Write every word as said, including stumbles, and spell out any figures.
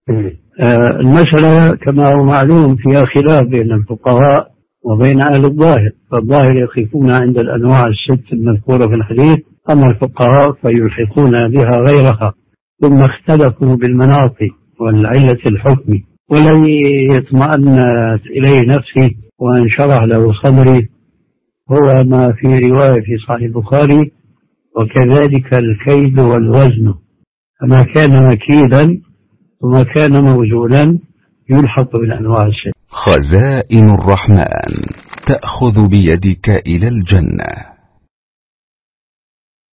المسألة كما هو معلوم فيها خلاف بين الفقهاء وبين أهل الظاهر، فالظاهر يقفون عند الأنواع الست المذكورة في الحديث، أما الفقهاء فيلحقون بها غيرها، ثم اختلفوا بالمناط والعلة الحكم. والذي يطمئنت إليه نفسي وانشرح له صدري هو ما في رواية في صحيح البخاري: وكذلك الكيد والوزن، فما كان مكيدا وما كان موزونا يلحق بالأنواع الست. خزائن الرحمن تأخذ بيدك إلى الجنة.